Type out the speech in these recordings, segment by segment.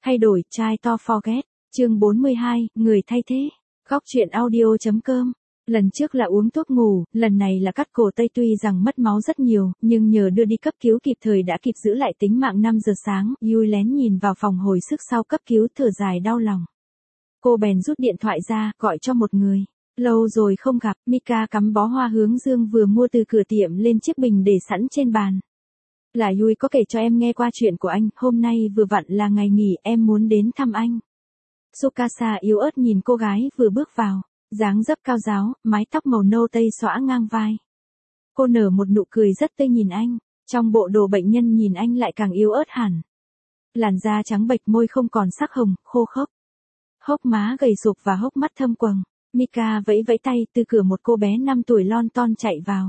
Thay đổi, try to forget. Chương 42, người thay thế. Góc truyện audio.com. Lần trước là uống thuốc ngủ, lần này là cắt cổ tay, tuy rằng mất máu rất nhiều, nhưng nhờ đưa đi cấp cứu kịp thời đã kịp giữ lại tính mạng. 5 giờ sáng, Yui lén nhìn vào phòng hồi sức sau cấp cứu, thở dài đau lòng. Cô bèn rút điện thoại ra, gọi cho một người. Lâu rồi không gặp, Mika cắm bó hoa hướng dương vừa mua từ cửa tiệm lên chiếc bình để sẵn trên bàn. Là Yui có kể cho em nghe qua chuyện của anh, hôm nay vừa vặn là ngày nghỉ, em muốn đến thăm anh. Tsukasa yếu ớt nhìn cô gái vừa bước vào, dáng dấp cao ráo, mái tóc màu nâu tây xõa ngang vai. Cô nở một nụ cười rất tươi nhìn anh, trong bộ đồ bệnh nhân nhìn anh lại càng yếu ớt hẳn. Làn da trắng bệch, môi không còn sắc hồng, khô khốc. Hốc má gầy sụp và hốc mắt thâm quầng. Mika vẫy vẫy tay, từ cửa một cô bé 5 tuổi lon ton chạy vào.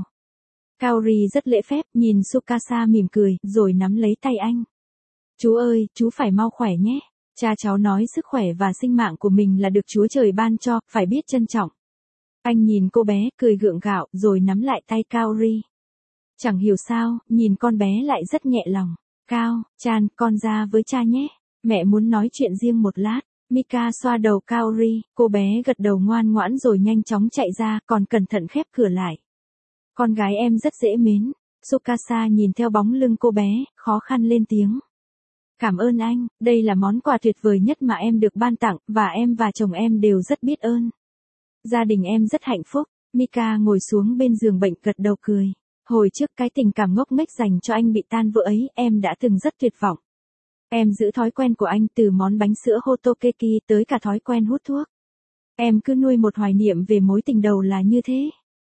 Kaori rất lễ phép, nhìn Tsukasa mỉm cười, rồi nắm lấy tay anh. Chú ơi, chú phải mau khỏe nhé. Cha cháu nói sức khỏe và sinh mạng của mình là được Chúa Trời ban cho, phải biết trân trọng. Anh nhìn cô bé, cười gượng gạo, rồi nắm lại tay Kaori. Chẳng hiểu sao, nhìn con bé lại rất nhẹ lòng. Chan, con ra với cha nhé. Mẹ muốn nói chuyện riêng một lát. Mika xoa đầu Kaori, cô bé gật đầu ngoan ngoãn rồi nhanh chóng chạy ra, còn cẩn thận khép cửa lại. Con gái em rất dễ mến. Tsukasa nhìn theo bóng lưng cô bé, khó khăn lên tiếng. Cảm ơn anh, đây là món quà tuyệt vời nhất mà em được ban tặng, và em và chồng em đều rất biết ơn. Gia đình em rất hạnh phúc. Mika ngồi xuống bên giường bệnh gật đầu cười. Hồi trước cái tình cảm ngốc nghếch dành cho anh bị tan vỡ ấy, em đã từng rất tuyệt vọng. Em giữ thói quen của anh, từ món bánh sữa Hotokeki tới cả thói quen hút thuốc. Em cứ nuôi một hoài niệm về mối tình đầu là như thế.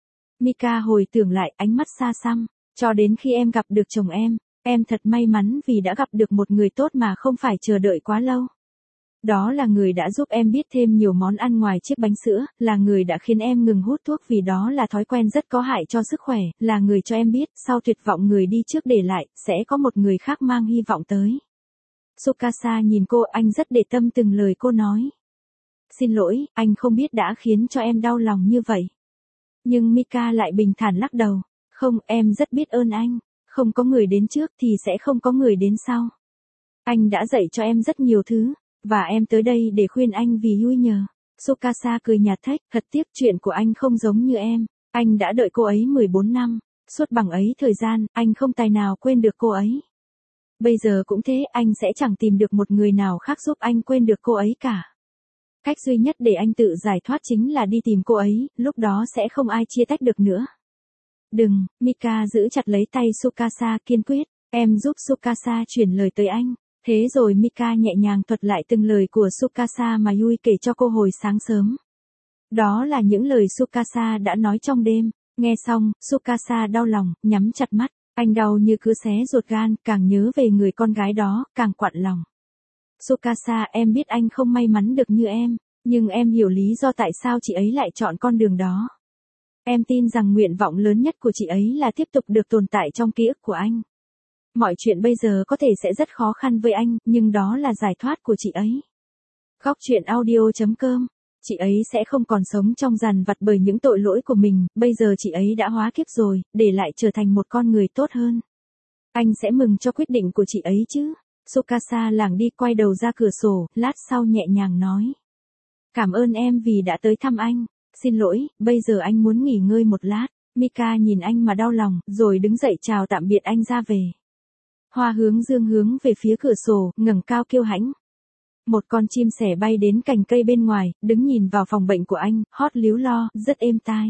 Mika hồi tưởng lại, ánh mắt xa xăm. Cho đến khi em gặp được chồng em thật may mắn vì đã gặp được một người tốt mà không phải chờ đợi quá lâu. Đó là người đã giúp em biết thêm nhiều món ăn ngoài chiếc bánh sữa, là người đã khiến em ngừng hút thuốc vì đó là thói quen rất có hại cho sức khỏe, là người cho em biết, sau tuyệt vọng người đi trước để lại, sẽ có một người khác mang hy vọng tới. Tsukasa nhìn cô, anh rất để tâm từng lời cô nói. Xin lỗi, anh không biết đã khiến cho em đau lòng như vậy. Nhưng Mika lại bình thản lắc đầu. Không, em rất biết ơn anh. Không có người đến trước thì sẽ không có người đến sau. Anh đã dạy cho em rất nhiều thứ, và em tới đây để khuyên anh vì Yui nhờ. Tsukasa cười nhạt thách, thật tiếc chuyện của anh không giống như em. Anh đã đợi cô ấy 14 năm. Suốt bằng ấy thời gian, anh không tài nào quên được cô ấy. Bây giờ cũng thế, anh sẽ chẳng tìm được một người nào khác giúp anh quên được cô ấy cả. Cách duy nhất để anh tự giải thoát chính là đi tìm cô ấy, lúc đó sẽ không ai chia tách được nữa. Đừng, Mika giữ chặt lấy tay Tsukasa kiên quyết, em giúp Tsukasa chuyển lời tới anh. Thế rồi Mika nhẹ nhàng thuật lại từng lời của Tsukasa mà Yui kể cho cô hồi sáng sớm. Đó là những lời Tsukasa đã nói trong đêm. Nghe xong, Tsukasa đau lòng, nhắm chặt mắt. Anh đau như cứ xé ruột gan, càng nhớ về người con gái đó, càng quặn lòng. Tsukasa, em biết anh không may mắn được như em, nhưng em hiểu lý do tại sao chị ấy lại chọn con đường đó. Em tin rằng nguyện vọng lớn nhất của chị ấy là tiếp tục được tồn tại trong ký ức của anh. Mọi chuyện bây giờ có thể sẽ rất khó khăn với anh, nhưng đó là giải thoát của chị ấy. Góc truyện audio.com. Chị ấy sẽ không còn sống trong dằn vặt bởi những tội lỗi của mình, bây giờ chị ấy đã hóa kiếp rồi, để lại trở thành một con người tốt hơn. Anh sẽ mừng cho quyết định của chị ấy chứ. Tsukasa lảng đi, quay đầu ra cửa sổ, lát sau nhẹ nhàng nói. Cảm ơn em vì đã tới thăm anh. Xin lỗi, bây giờ anh muốn nghỉ ngơi một lát. Mika nhìn anh mà đau lòng, rồi đứng dậy chào tạm biệt anh ra về. Hoa hướng dương hướng về phía cửa sổ, ngẩng cao kiêu hãnh. Một con chim sẻ bay đến cành cây bên ngoài, đứng nhìn vào phòng bệnh của anh, hót líu lo, rất êm tai.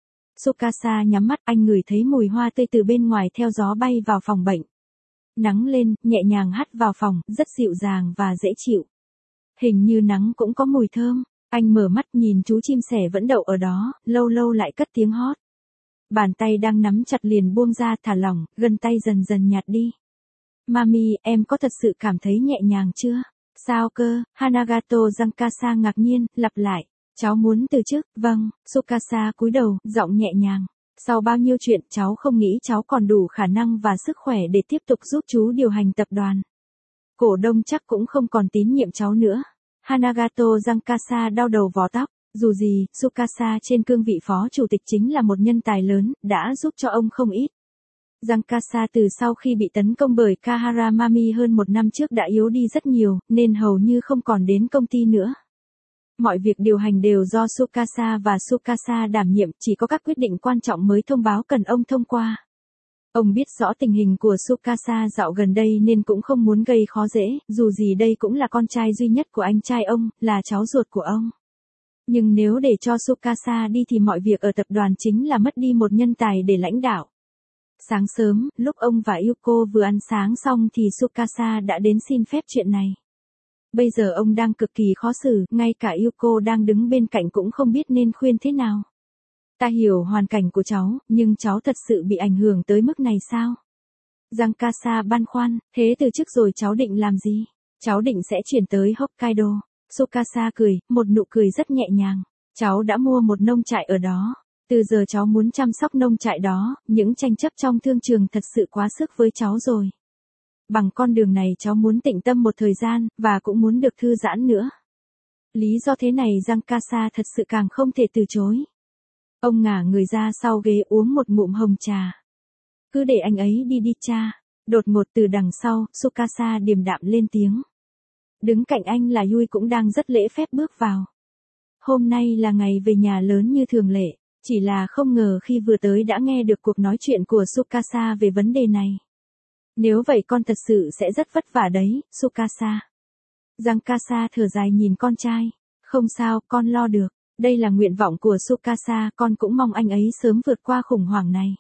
Tsukasa nhắm mắt, anh ngửi thấy mùi hoa tươi từ bên ngoài theo gió bay vào phòng bệnh. Nắng lên, nhẹ nhàng hắt vào phòng, rất dịu dàng và dễ chịu. Hình như nắng cũng có mùi thơm. Anh mở mắt nhìn chú chim sẻ vẫn đậu ở đó, lâu lâu lại cất tiếng hót. Bàn tay đang nắm chặt liền buông ra, thả lỏng, gân tay dần dần nhạt đi. Mami, em có thật sự cảm thấy nhẹ nhàng chưa? Sao cơ? Hanagato Giankasa ngạc nhiên, lặp lại. Cháu muốn từ chức, vâng. Tsukasa cúi đầu, giọng nhẹ nhàng. Sau bao nhiêu chuyện, cháu không nghĩ cháu còn đủ khả năng và sức khỏe để tiếp tục giúp chú điều hành tập đoàn. Cổ đông chắc cũng không còn tín nhiệm cháu nữa. Hanagato Giankasa đau đầu vò tóc. Dù gì, Tsukasa trên cương vị phó chủ tịch chính là một nhân tài lớn, đã giúp cho ông không ít. Giang Kasa từ sau khi bị tấn công bởi Kaharamami hơn một năm trước đã yếu đi rất nhiều, nên hầu như không còn đến công ty nữa. Mọi việc điều hành đều do Tsukasa và Tsukasa đảm nhiệm, chỉ có các quyết định quan trọng mới thông báo cần ông thông qua. Ông biết rõ tình hình của Tsukasa dạo gần đây nên cũng không muốn gây khó dễ, dù gì đây cũng là con trai duy nhất của anh trai ông, là cháu ruột của ông. Nhưng nếu để cho Tsukasa đi thì mọi việc ở tập đoàn chính là mất đi một nhân tài để lãnh đạo. Sáng sớm, lúc ông và Yuko vừa ăn sáng xong thì Tsukasa đã đến xin phép chuyện này. Bây giờ ông đang cực kỳ khó xử, ngay cả Yuko đang đứng bên cạnh cũng không biết nên khuyên thế nào. Ta hiểu hoàn cảnh của cháu, nhưng cháu thật sự bị ảnh hưởng tới mức này sao? Giang Kasa băn khoăn, thế từ trước rồi cháu định làm gì? Cháu định sẽ chuyển tới Hokkaido. Tsukasa cười, một nụ cười rất nhẹ nhàng. Cháu đã mua một nông trại ở đó. Từ giờ cháu muốn chăm sóc nông trại đó, những tranh chấp trong thương trường thật sự quá sức với cháu rồi. Bằng con đường này cháu muốn tĩnh tâm một thời gian, và cũng muốn được thư giãn nữa. Lý do thế này Giang Kasa thật sự càng không thể từ chối. Ông ngả người ra sau ghế uống một ngụm hồng trà. Cứ để anh ấy đi đi cha. Đột ngột từ đằng sau, Tsukasa điềm đạm lên tiếng. Đứng cạnh anh là Yui cũng đang rất lễ phép bước vào. Hôm nay là ngày về nhà lớn như thường lệ, chỉ là không ngờ khi vừa tới đã nghe được cuộc nói chuyện của Tsukasa về vấn đề này. Nếu vậy con thật sự sẽ rất vất vả đấy, Tsukasa. Giang Kasa thở dài nhìn con trai. Không sao, con lo được. Đây là nguyện vọng của Tsukasa, con cũng mong anh ấy sớm vượt qua khủng hoảng này.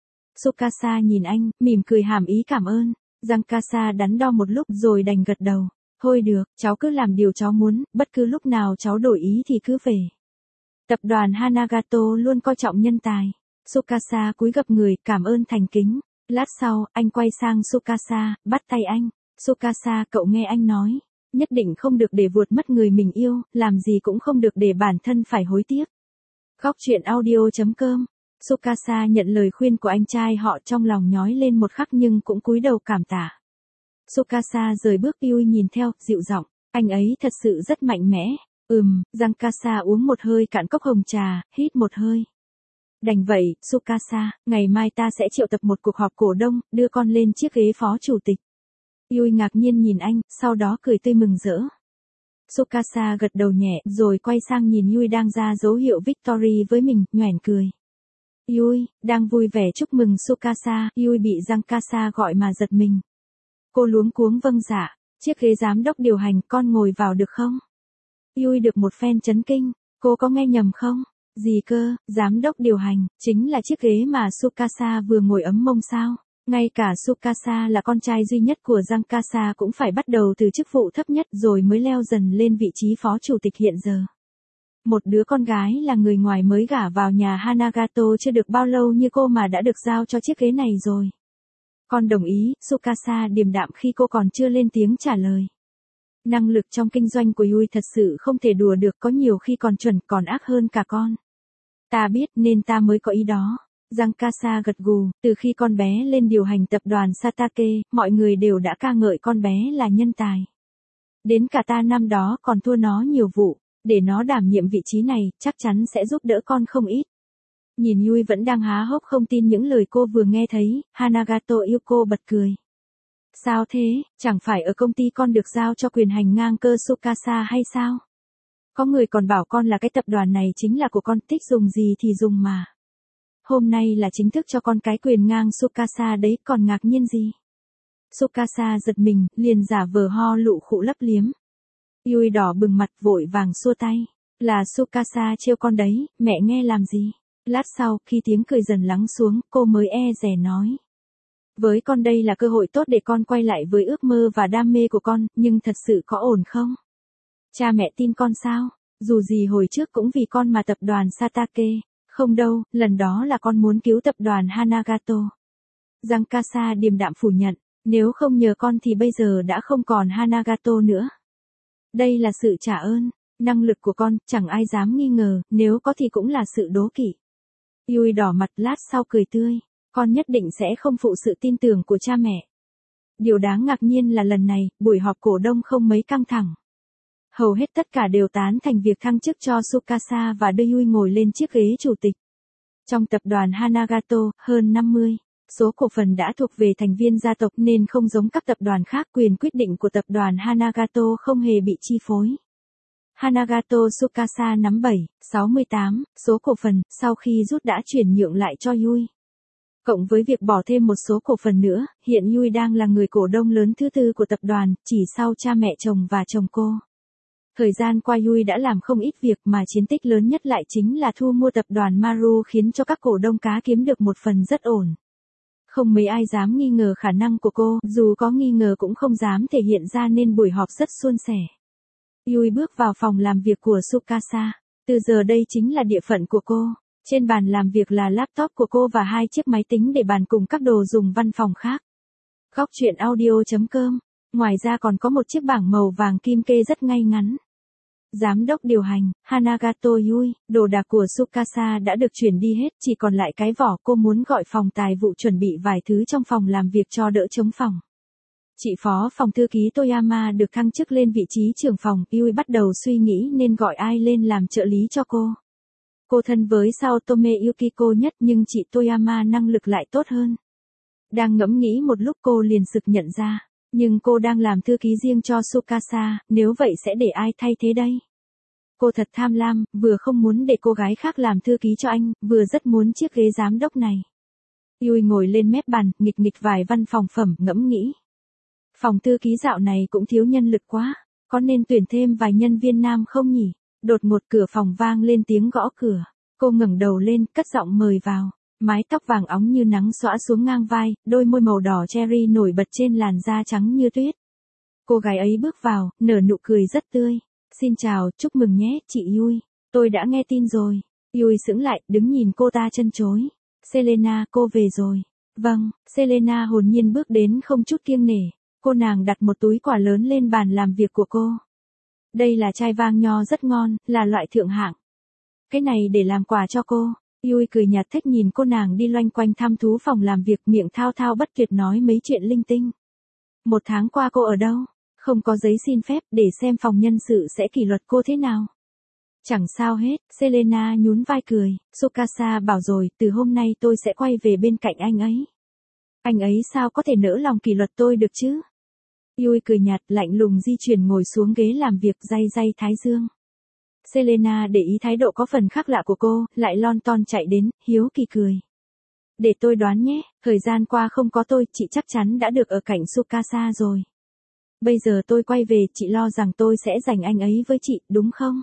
Tsukasa nhìn anh, mỉm cười hàm ý cảm ơn. Giang Kasa đắn đo một lúc rồi đành gật đầu. Thôi được, cháu cứ làm điều cháu muốn, bất cứ lúc nào cháu đổi ý thì cứ về. Tập đoàn Hanagato luôn coi trọng nhân tài. Tsukasa cúi gập người, cảm ơn thành kính. Lát sau, anh quay sang Tsukasa, bắt tay anh. Tsukasa, cậu nghe anh nói. Nhất định không được để vụt mất người mình yêu, làm gì cũng không được để bản thân phải hối tiếc. Góc truyện audio.com. Tsukasa nhận lời khuyên của anh trai họ, trong lòng nhói lên một khắc nhưng cũng cúi đầu cảm tạ. Tsukasa rời bước, Yui nhìn theo, dịu giọng, anh ấy thật sự rất mạnh mẽ. Giang Kasa uống một hơi cạn cốc hồng trà, hít một hơi. Đành vậy, Tsukasa, ngày mai ta sẽ triệu tập một cuộc họp cổ đông, đưa con lên chiếc ghế phó chủ tịch. Yui ngạc nhiên nhìn anh, sau đó cười tươi mừng rỡ. Tsukasa gật đầu nhẹ, rồi quay sang nhìn Yui đang ra dấu hiệu victory với mình, nhoẻn cười. Yui, đang vui vẻ chúc mừng Tsukasa, Yui bị Giang Kasa gọi mà giật mình. Cô luống cuống vâng dạ, chiếc ghế giám đốc điều hành, con ngồi vào được không? Yui được một phen chấn kinh, cô có nghe nhầm không? Gì cơ, giám đốc điều hành, chính là chiếc ghế mà Tsukasa vừa ngồi ấm mông sao? Ngay cả Tsukasa là con trai duy nhất của Giang Kasa cũng phải bắt đầu từ chức vụ thấp nhất rồi mới leo dần lên vị trí phó chủ tịch hiện giờ. Một đứa con gái là người ngoài mới gả vào nhà Hanagato chưa được bao lâu như cô mà đã được giao cho chiếc ghế này rồi. Con đồng ý, Tsukasa điềm đạm khi cô còn chưa lên tiếng trả lời. Năng lực trong kinh doanh của Yui thật sự không thể đùa được, có nhiều khi còn chuẩn còn ác hơn cả con. Ta biết nên ta mới có ý đó. Giang Kasa gật gù, từ khi con bé lên điều hành tập đoàn Satake, mọi người đều đã ca ngợi con bé là nhân tài. Đến cả ta năm đó còn thua nó nhiều vụ, để nó đảm nhiệm vị trí này, chắc chắn sẽ giúp đỡ con không ít. Nhìn Yui vẫn đang há hốc không tin những lời cô vừa nghe thấy, Hanagato Yuko bật cười. Sao thế, chẳng phải ở công ty con được giao cho quyền hành ngang cơ Tsukasa hay sao? Có người còn bảo con là cái tập đoàn này chính là của con, thích dùng gì thì dùng mà. Hôm nay là chính thức cho con cái quyền ngang Tsukasa đấy, còn ngạc nhiên gì? Tsukasa giật mình, liền giả vờ ho lụ khụ lấp liếm. Yui đỏ bừng mặt vội vàng xua tay. Là Tsukasa trêu con đấy, mẹ nghe làm gì? Lát sau, khi tiếng cười dần lắng xuống, cô mới e dè nói. Với con đây là cơ hội tốt để con quay lại với ước mơ và đam mê của con, nhưng thật sự có ổn không? Cha mẹ tin con sao? Dù gì hồi trước cũng vì con mà tập đoàn Satake. Không đâu, lần đó là con muốn cứu tập đoàn Hanagato. Giang Kasa điềm đạm phủ nhận, nếu không nhờ con thì bây giờ đã không còn Hanagato nữa. Đây là sự trả ơn, năng lực của con, chẳng ai dám nghi ngờ, nếu có thì cũng là sự đố kỵ. Yui đỏ mặt, lát sau cười tươi, con nhất định sẽ không phụ sự tin tưởng của cha mẹ. Điều đáng ngạc nhiên là lần này, buổi họp cổ đông không mấy căng thẳng. Hầu hết tất cả đều tán thành việc thăng chức cho Tsukasa và đưa Yui ngồi lên chiếc ghế chủ tịch. Trong tập đoàn Hanagato, hơn 50, Số cổ phần đã thuộc về thành viên gia tộc nên không giống các tập đoàn khác, quyền quyết định của tập đoàn Hanagato không hề bị chi phối. Hanagato Tsukasa nắm 7,68% số cổ phần, sau khi rút đã chuyển nhượng lại cho Yui. Cộng với việc bỏ thêm một số cổ phần nữa, hiện Yui đang là người cổ đông lớn thứ tư của tập đoàn, chỉ sau cha mẹ chồng và chồng cô. Thời gian qua Yui đã làm không ít việc mà chiến tích lớn nhất lại chính là thu mua tập đoàn Maru, khiến cho các cổ đông cá kiếm được một phần rất ổn. Không mấy ai dám nghi ngờ khả năng của cô, dù có nghi ngờ cũng không dám thể hiện ra nên buổi họp rất suôn sẻ. Yui bước vào phòng làm việc của Tsukasa. Từ giờ đây chính là địa phận của cô. Trên bàn làm việc là laptop của cô và 2 chiếc máy tính để bàn cùng các đồ dùng văn phòng khác. Góc truyện audio.com. Ngoài ra còn có một chiếc bảng màu vàng kim kê rất ngay ngắn. Giám đốc điều hành, Hanagato Yui, đồ đạc của Tsukasa đã được chuyển đi hết, chỉ còn lại cái vỏ. Cô muốn gọi phòng tài vụ chuẩn bị vài thứ trong phòng làm việc cho đỡ trống phòng. Chị phó phòng thư ký Toyama được thăng chức lên vị trí trưởng phòng, Yui bắt đầu suy nghĩ nên gọi ai lên làm trợ lý cho cô. Cô thân với Saotome Yukiko nhất nhưng chị Toyama năng lực lại tốt hơn. Đang ngẫm nghĩ một lúc cô liền sực nhận ra, nhưng cô đang làm thư ký riêng cho Tsukasa, nếu vậy sẽ để ai thay thế đây? Cô thật tham lam, vừa không muốn để cô gái khác làm thư ký cho anh, vừa rất muốn chiếc ghế giám đốc này. Yui ngồi lên mép bàn, nghịch nghịch vài văn phòng phẩm, ngẫm nghĩ. Phòng thư ký dạo này cũng thiếu nhân lực quá, có nên tuyển thêm vài nhân viên nam không nhỉ? Đột ngột cửa phòng vang lên tiếng gõ cửa. Cô ngẩng đầu lên, cất giọng mời vào. Mái tóc vàng óng như nắng xõa xuống ngang vai, đôi môi màu đỏ cherry nổi bật trên làn da trắng như tuyết. Cô gái ấy bước vào, nở nụ cười rất tươi. Xin chào, chúc mừng nhé, chị Yui. Tôi đã nghe tin rồi. Yui sững lại, đứng nhìn cô ta trân trối. Selena, cô về rồi. Vâng, Selena hồn nhiên bước đến không chút kiêng nể. Cô nàng đặt một túi quà lớn lên bàn làm việc của cô. Đây là chai vang nho rất ngon, là loại thượng hạng. Cái này để làm quà cho cô. Yui cười nhạt thích nhìn cô nàng đi loanh quanh thăm thú phòng làm việc, miệng thao thao bất tuyệt nói mấy chuyện linh tinh. 1 tháng qua cô ở đâu? Không có giấy xin phép, để xem phòng nhân sự sẽ kỷ luật cô thế nào. Chẳng sao hết, Selena nhún vai cười. Tsukasa bảo rồi, từ hôm nay tôi sẽ quay về bên cạnh anh ấy. Anh ấy sao có thể nỡ lòng kỷ luật tôi được chứ? Yui cười nhạt, lạnh lùng di chuyển ngồi xuống ghế làm việc, day thái dương. Selena để ý thái độ có phần khác lạ của cô, lại lon ton chạy đến, hiếu kỳ cười. Để tôi đoán nhé, thời gian qua không có tôi, chị chắc chắn đã được ở cạnh Tsukasa rồi. Bây giờ tôi quay về, chị lo rằng tôi sẽ giành anh ấy với chị, đúng không?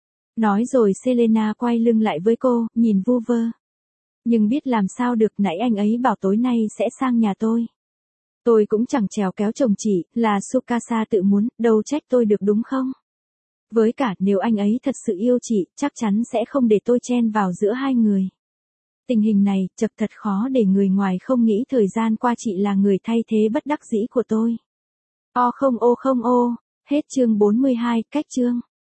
Nói rồi Selena quay lưng lại với cô, nhìn vu vơ. Nhưng biết làm sao được, nãy anh ấy bảo tối nay sẽ sang nhà tôi. Tôi cũng chẳng trèo kéo chồng chị, là Tsukasa tự muốn, đâu trách tôi được đúng không? Với cả, nếu anh ấy thật sự yêu chị, chắc chắn sẽ không để tôi chen vào giữa hai người. Tình hình này, chật thật khó để người ngoài không nghĩ thời gian qua chị là người thay thế bất đắc dĩ của tôi. Ô không ô. Hết chương 42, cách chương.